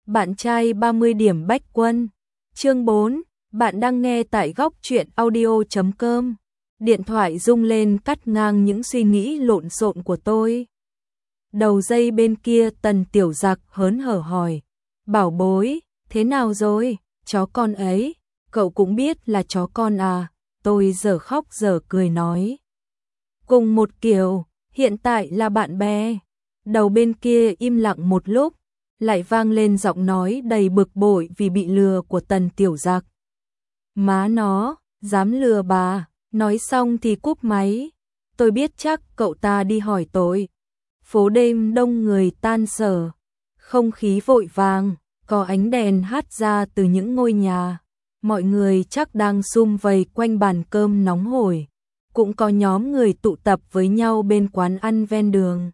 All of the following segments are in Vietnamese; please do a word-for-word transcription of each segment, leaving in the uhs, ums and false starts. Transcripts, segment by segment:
Bạn trai ba mươi điểm bách quân. Chương bốn. Bạn đang nghe tại góc truyện audio chấm com. Điện thoại rung lên cắt ngang những suy nghĩ lộn xộn của tôi. Đầu dây bên kia Tần Tiểu Giặc hớn hở hỏi. Bảo bối, thế nào rồi? Chó con ấy, cậu cũng biết là chó con à? Tôi dở khóc dở cười nói. Cùng một kiểu, hiện tại là bạn bè. Đầu bên kia im lặng một lúc, lại vang lên giọng nói đầy bực bội vì bị lừa của Tần Tiểu Giặc. Má nó, dám lừa bà, nói xong thì cúp máy. Tôi biết chắc cậu ta đi hỏi tội. Phố đêm đông người tan sở, không khí vội vàng, có ánh đèn hắt ra từ những ngôi nhà. Mọi người chắc đang sum vầy quanh bàn cơm nóng hổi. Cũng có nhóm người tụ tập với nhau bên quán ăn ven đường.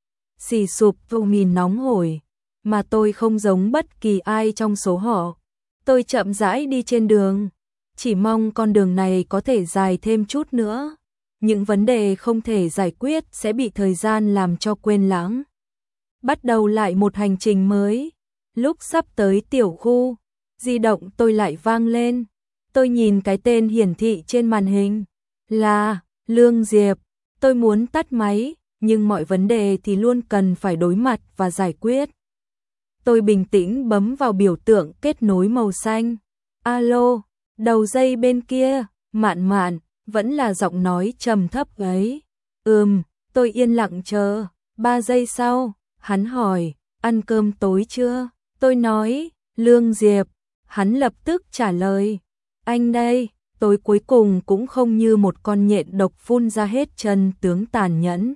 Xì sụp vô mì nóng hổi, mà tôi không giống bất kỳ ai trong số họ. Tôi chậm rãi đi trên đường, chỉ mong con đường này có thể dài thêm chút nữa. Những vấn đề không thể giải quyết sẽ bị thời gian làm cho quên lãng. Bắt đầu lại một hành trình mới. Lúc sắp tới tiểu khu, di động tôi lại vang lên. Tôi nhìn cái tên hiển thị trên màn hình là Lương Diệp. Tôi muốn tắt máy, nhưng mọi vấn đề thì luôn cần phải đối mặt và giải quyết. Tôi bình tĩnh bấm vào biểu tượng kết nối màu xanh. Alo, đầu dây bên kia, Mạn Mạn, vẫn là giọng nói trầm thấp ấy. Ừm, tôi yên lặng chờ. Ba giây sau, hắn hỏi, ăn cơm tối chưa? Tôi nói, Lương Diệp. Hắn lập tức trả lời, anh đây. Tôi cuối cùng cũng không như một con nhện độc phun ra hết chân tướng tàn nhẫn.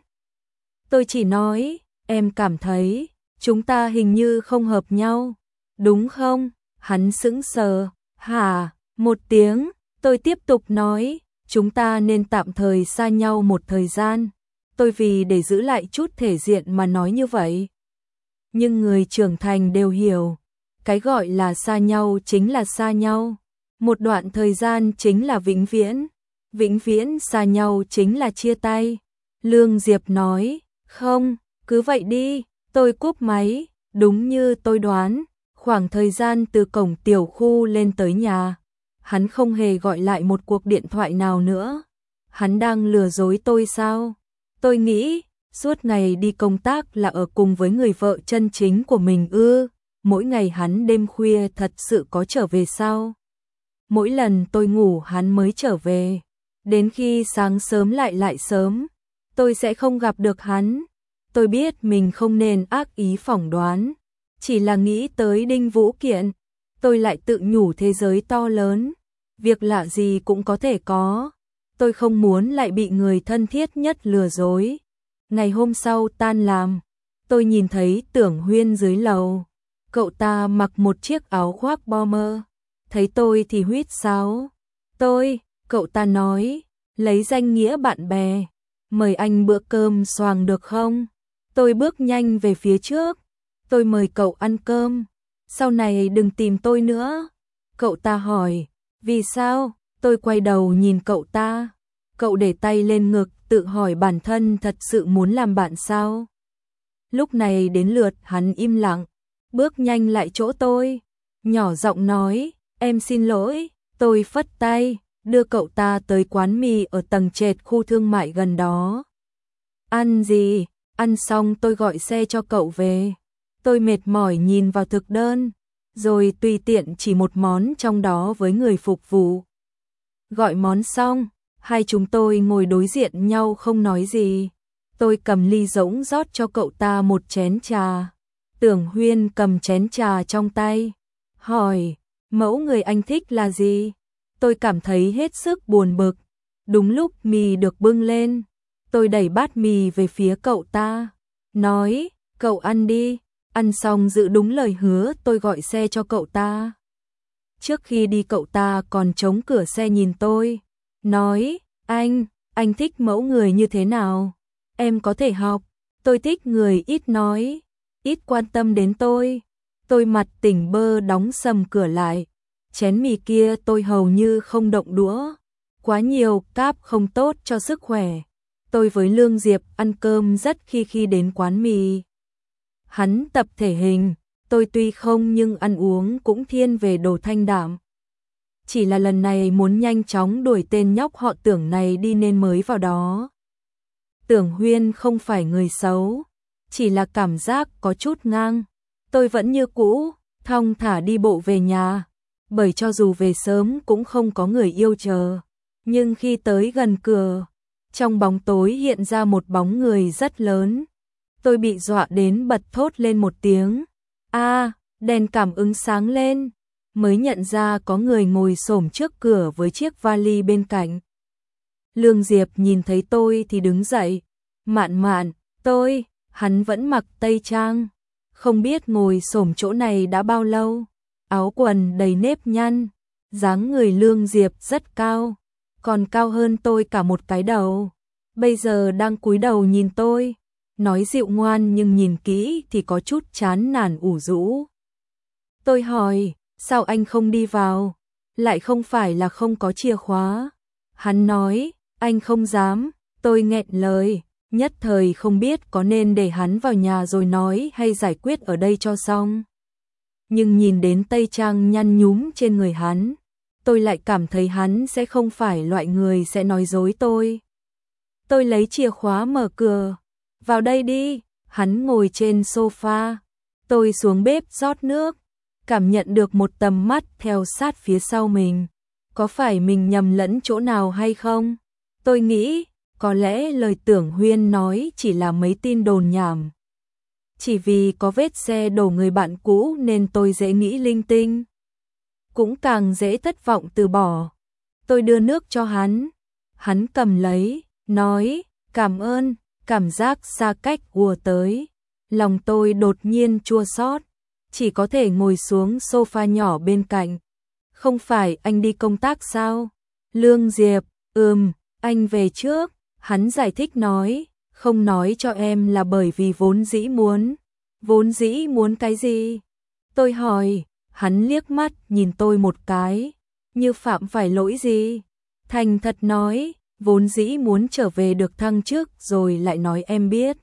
Tôi chỉ nói, em cảm thấy chúng ta hình như không hợp nhau, đúng không? Hắn sững sờ, hả? Một tiếng, tôi tiếp tục nói, chúng ta nên tạm thời xa nhau một thời gian. Tôi vì để giữ lại chút thể diện mà nói như vậy. Nhưng người trưởng thành đều hiểu, cái gọi là xa nhau chính là xa nhau. Một đoạn thời gian chính là vĩnh viễn, vĩnh viễn xa nhau chính là chia tay. Lương Diệp nói, không, cứ vậy đi. Tôi cúp máy, đúng như tôi đoán, khoảng thời gian từ cổng tiểu khu lên tới nhà, hắn không hề gọi lại một cuộc điện thoại nào nữa. Hắn đang lừa dối tôi sao? Tôi nghĩ, suốt ngày đi công tác là ở cùng với người vợ chân chính của mình ư? Mỗi ngày hắn đêm khuya thật sự có trở về sao? Mỗi lần tôi ngủ hắn mới trở về, đến khi sáng sớm lại lại sớm, tôi sẽ không gặp được hắn. Tôi biết mình không nên ác ý phỏng đoán, chỉ là nghĩ tới Đinh Vũ Kiện, tôi lại tự nhủ thế giới to lớn, việc lạ gì cũng có thể có. Tôi không muốn lại bị người thân thiết nhất lừa dối. Ngày hôm sau tan làm, tôi nhìn thấy Tưởng Huyên dưới lầu. Cậu ta mặc một chiếc áo khoác bomber. Thấy tôi thì huýt sáo. Tôi, cậu ta nói, lấy danh nghĩa bạn bè, mời anh bữa cơm xoàng được không? Tôi bước nhanh về phía trước. Tôi mời cậu ăn cơm, sau này đừng tìm tôi nữa. Cậu ta hỏi, vì sao? Tôi quay đầu nhìn cậu ta. Cậu để tay lên ngực tự hỏi bản thân thật sự muốn làm bạn sao? Lúc này đến lượt hắn im lặng, bước nhanh lại chỗ tôi, nhỏ giọng nói, em xin lỗi. Tôi phất tay, đưa cậu ta tới quán mì ở tầng trệt khu thương mại gần đó. Ăn gì? Ăn xong tôi gọi xe cho cậu về. Tôi mệt mỏi nhìn vào thực đơn, rồi tùy tiện chỉ một món trong đó với người phục vụ. Gọi món xong, hai chúng tôi ngồi đối diện nhau không nói gì. Tôi cầm ly rỗng rót cho cậu ta một chén trà. Tưởng Huyên cầm chén trà trong tay, hỏi, mẫu người anh thích là gì? Tôi cảm thấy hết sức buồn bực. Đúng lúc mì được bưng lên, tôi đẩy bát mì về phía cậu ta, nói, cậu ăn đi. Ăn xong giữ đúng lời hứa tôi gọi xe cho cậu ta. Trước khi đi cậu ta còn chống cửa xe nhìn tôi, nói, anh, anh thích mẫu người như thế nào? Em có thể học. Tôi thích người ít nói, ít quan tâm đến tôi. Tôi mặt tỉnh bơ đóng sầm cửa lại. Chén mì kia tôi hầu như không động đũa. Quá nhiều cáp không tốt cho sức khỏe. Tôi với Lương Diệp ăn cơm rất khi khi đến quán mì. Hắn tập thể hình, tôi tuy không nhưng ăn uống cũng thiên về đồ thanh đạm. Chỉ là lần này muốn nhanh chóng đuổi tên nhóc họ Tưởng này đi nên mới vào đó. Tưởng Huyên không phải người xấu, chỉ là cảm giác có chút ngang. Tôi vẫn như cũ, thong thả đi bộ về nhà, bởi cho dù về sớm cũng không có người yêu chờ. Nhưng khi tới gần cửa, trong bóng tối hiện ra một bóng người rất lớn. Tôi bị dọa đến bật thốt lên một tiếng. A, đèn cảm ứng sáng lên, mới nhận ra có người ngồi xổm trước cửa với chiếc vali bên cạnh. Lương Diệp nhìn thấy tôi thì đứng dậy. Mạn Mạn, tôi, hắn vẫn mặc tây trang, không biết ngồi xổm chỗ này đã bao lâu. Áo quần đầy nếp nhăn, dáng người Lương Diệp rất cao, còn cao hơn tôi cả một cái đầu. Bây giờ đang cúi đầu nhìn tôi, nói dịu ngoan nhưng nhìn kỹ thì có chút chán nản ủ rũ. Tôi hỏi, sao anh không đi vào? Lại không phải là không có chìa khóa. Hắn nói, anh không dám. Tôi nghẹn lời, nhất thời không biết có nên để hắn vào nhà rồi nói hay giải quyết ở đây cho xong. Nhưng nhìn đến tây trang nhăn nhúm trên người hắn, tôi lại cảm thấy hắn sẽ không phải loại người sẽ nói dối tôi. Tôi lấy chìa khóa mở cửa. Vào đây đi. Hắn ngồi trên sofa. Tôi xuống bếp rót nước, cảm nhận được một tầm mắt theo sát phía sau mình. Có phải mình nhầm lẫn chỗ nào hay không? Tôi nghĩ, có lẽ lời Tưởng Huyên nói chỉ là mấy tin đồn nhảm. Chỉ vì có vết xe đổ người bạn cũ nên tôi dễ nghĩ linh tinh. Cũng càng dễ thất vọng từ bỏ. Tôi đưa nước cho hắn. Hắn cầm lấy, nói, cảm ơn. Cảm giác xa cách ùa tới. Lòng tôi đột nhiên chua xót, chỉ có thể ngồi xuống sofa nhỏ bên cạnh. Không phải anh đi công tác sao? Lương Diệp, ừm, anh về trước. Hắn giải thích nói, không nói cho em là bởi vì vốn dĩ muốn. Vốn dĩ muốn cái gì? Tôi hỏi, hắn liếc mắt nhìn tôi một cái, như phạm phải lỗi gì? Thành thật nói, vốn dĩ muốn trở về được thăng chức rồi lại nói em biết.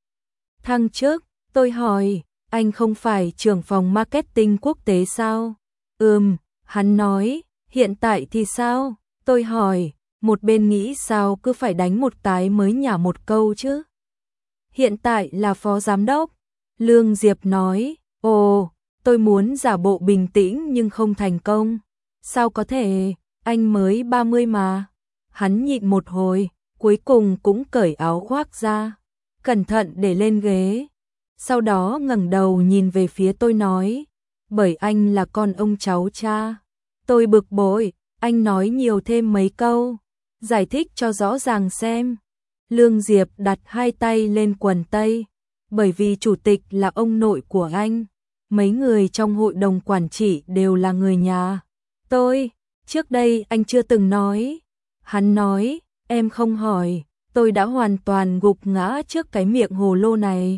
Thăng chức? Tôi hỏi, anh không phải trưởng phòng marketing quốc tế sao? Ừm, hắn nói, hiện tại thì sao? Tôi hỏi, một bên nghĩ sao cứ phải đánh một cái mới nhả một câu chứ? Hiện tại là phó giám đốc. Lương Diệp nói, ồ, tôi muốn giả bộ bình tĩnh nhưng không thành công. Sao có thể, anh mới ba mươi mà. Hắn nhịn một hồi, cuối cùng cũng cởi áo khoác ra, cẩn thận để lên ghế. Sau đó ngẩng đầu nhìn về phía tôi nói, bởi anh là con ông cháu cha. Tôi bực bội, anh nói nhiều thêm mấy câu, giải thích cho rõ ràng xem. Lương Diệp đặt hai tay lên quần tây, bởi vì chủ tịch là ông nội của anh, mấy người trong hội đồng quản trị đều là người nhà. Tôi, trước đây anh chưa từng nói. Hắn nói, em không hỏi, tôi đã hoàn toàn gục ngã trước cái miệng hồ lô này.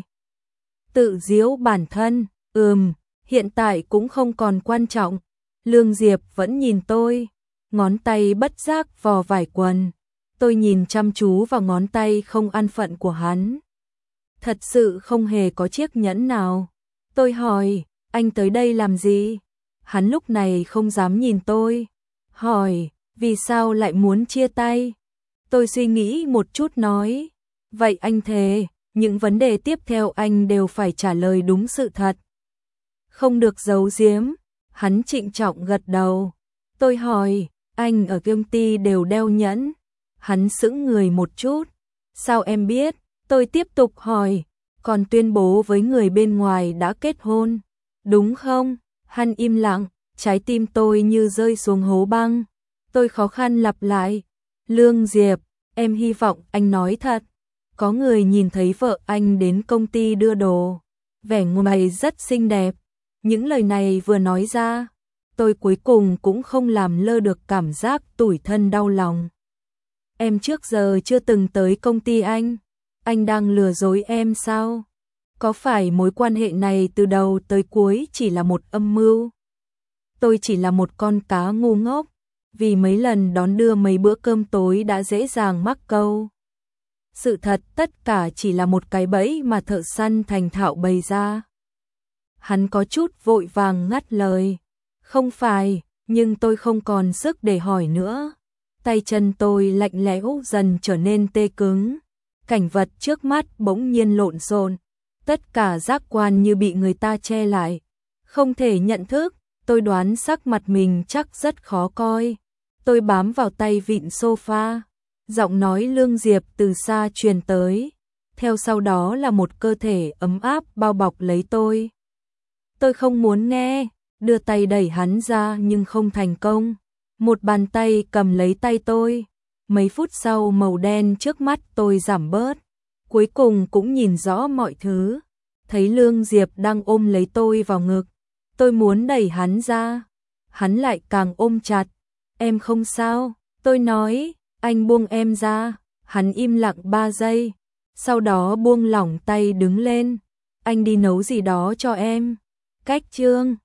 Tự giễu bản thân, ừm, hiện tại cũng không còn quan trọng. Lương Diệp vẫn nhìn tôi, ngón tay bất giác vò vải quần. Tôi nhìn chăm chú vào ngón tay không an phận của hắn. Thật sự không hề có chiếc nhẫn nào. Tôi hỏi, anh tới đây làm gì? Hắn lúc này không dám nhìn tôi. Hỏi, vì sao lại muốn chia tay? Tôi suy nghĩ một chút nói, vậy anh thề, những vấn đề tiếp theo anh đều phải trả lời đúng sự thật. Không được giấu giếm. Hắn trịnh trọng gật đầu. Tôi hỏi, anh ở công ty đều đeo nhẫn. Hắn sững người một chút. Sao em biết? Tôi tiếp tục hỏi, còn tuyên bố với người bên ngoài đã kết hôn, đúng không? Hắn im lặng, trái tim tôi như rơi xuống hố băng. Tôi khó khăn lặp lại, Lương Diệp, em hy vọng anh nói thật. Có người nhìn thấy vợ anh đến công ty đưa đồ, vẻ ngoài rất xinh đẹp. Những lời này vừa nói ra, tôi cuối cùng cũng không làm lơ được cảm giác tủi thân đau lòng. Em trước giờ chưa từng tới công ty anh, anh đang lừa dối em sao? Có phải mối quan hệ này từ đầu tới cuối chỉ là một âm mưu? Tôi chỉ là một con cá ngu ngốc, vì mấy lần đón đưa mấy bữa cơm tối đã dễ dàng mắc câu. Sự thật tất cả chỉ là một cái bẫy mà thợ săn thành thạo bày ra. Hắn có chút vội vàng ngắt lời. Không phải, nhưng tôi không còn sức để hỏi nữa. Tay chân tôi lạnh lẽo dần trở nên tê cứng. Cảnh vật trước mắt bỗng nhiên lộn xộn, tất cả giác quan như bị người ta che lại. Không thể nhận thức, tôi đoán sắc mặt mình chắc rất khó coi. Tôi bám vào tay vịn sofa, giọng nói Lương Diệp từ xa truyền tới. Theo sau đó là một cơ thể ấm áp bao bọc lấy tôi. Tôi không muốn nghe, đưa tay đẩy hắn ra nhưng không thành công. Một bàn tay cầm lấy tay tôi. Mấy phút sau màu đen trước mắt tôi giảm bớt. Cuối cùng cũng nhìn rõ mọi thứ. Thấy Lương Diệp đang ôm lấy tôi vào ngực. Tôi muốn đẩy hắn ra. Hắn lại càng ôm chặt. Em không sao, tôi nói, anh buông em ra. Hắn im lặng ba giây. Sau đó buông lỏng tay đứng lên. Anh đi nấu gì đó cho em. Cách chương